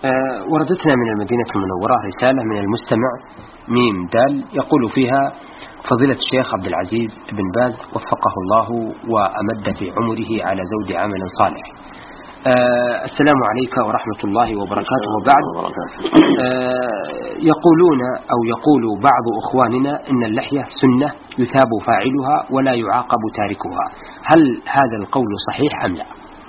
وردتنا من المدينة المنورة رسالة من المستمع ميم دال يقول فيها: فضيلة الشيخ عبد العزيز بن باز وفقه الله وأمد في عمره على زود عمل صالح. السلام عليك ورحمة الله وبركاته. وبعد، يقولون أو يقول بعض أخواننا إن اللحية سنة يثاب فاعلها ولا يعاقب تاركها، هل هذا القول صحيح أم لا؟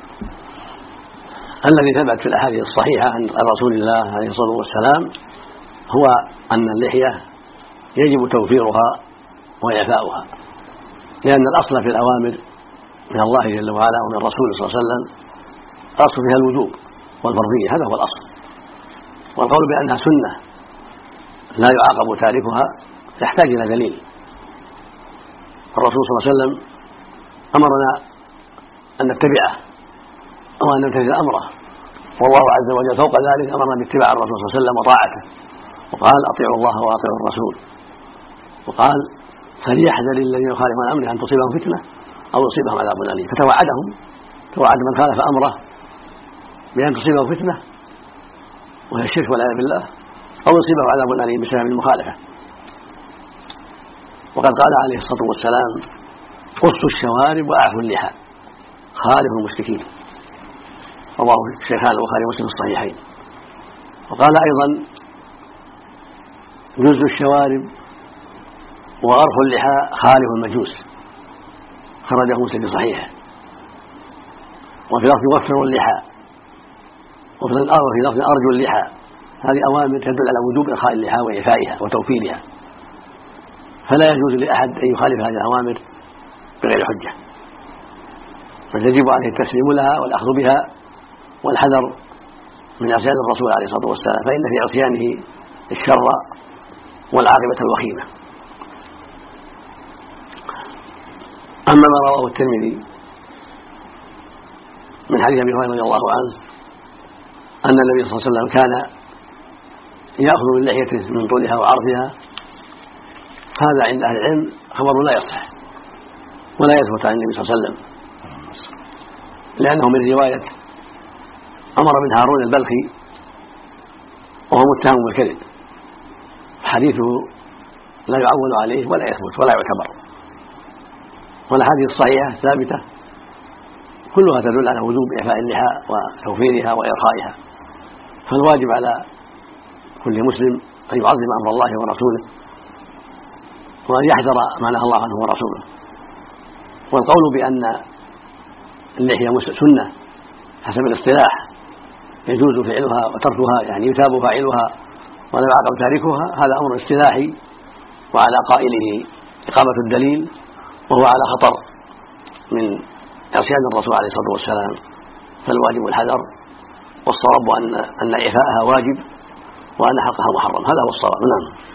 الذي ثبت في الأحاديث الصحيحة عن رسول الله عليه الصلاة والسلام هو أن اللحية يجب توفيرها وإعفاؤها، لأن الأصل في الأوامر من الله جل وعلا ومن رسوله صلى الله عليه وسلم الأصل فيها الوجوب والفرضية، هذا هو الأصل. والقول بأنها سنة لا يعاقب تاركها يحتاج إلى دليل. الرسول صلى الله عليه وسلم أمرنا أن نتبعه أو أن نمتثل أمره، والله عز وجل فوق ذلك أمرنا باتباع الرسول صلى الله عليه وسلم وطاعته، وقال: أطيعوا الله وأطيعوا الرسول. وقال: فليحذر الذين يخالفون عن أمره أن تصيبهم فتنة أو يصيبهم عذاب أليم. فتوعدهم، توعد من خالف أمره بأن تصيبه فتنة وهي الشرك والعياذ بالله، أو يصيبه عذاب أليم بسبب المخالفة. وقد قال عليه الصلاة والسلام: قصوا الشوارب وأعفوا اللحى خالفوا المشركين، رواه الشيخان البخاري ومسلم الصحيحين. وقال أيضا: جز الشوارب وغرف اللحى خالف المجوس، خرجه مسلم في صحيحه. وفي لفظ وفروا اللحى، وفي لفظ أرجوا اللحى. هذه أوامر تدل على وجوب إرخاء اللحى وإعفائها وتوفيرها، فلا يجوز لأحد أن يخالف هذه الأوامر بغير حجة، بل يجب عليه التسليم لها والأخذ بها والحذر من عصيان الرسول عليه الصلاة والسلام، فإن في عصيانه الشر والعاقبة الوخيمة. أما ما رواه الترمذي من حديث أبي هريرة رضي الله عنه أن النبي صلى الله عليه وسلم كان يأخذ من لحيته من طولها وعرضها، هذا عند أهل العلم خبر لا يصح ولا يثبت عن النبي صلى الله عليه وسلم، لأنه من رواية عمر بن هارون البلخي وهو متهم بالكذب، حديثه لا يعول عليه ولا يثبت ولا يعتبر. والأحاديث الصحيحة ثابتة كلها تدل على وجوب إعفاء اللحى وتوفيرها وإرخائها، فالواجب على كل مسلم أن يعظم أمر الله ورسوله وأن يحذر ما نهى الله عنه ورسوله. والقول بأن اللحية سنة حسب الاصطلاح يجوز فعلها وتركها، يعني يثاب فاعلها ولا يعاقب تاركها، هذا أمر اصطلاحي، وعلى قائله إقامة الدليل، وهو على خطر من عصيان الرسول عليه الصلاة والسلام، فالواجب الحذر، والصواب أن إعفاءها واجب وأن حقها محرم، هذا هو الصواب. نعم.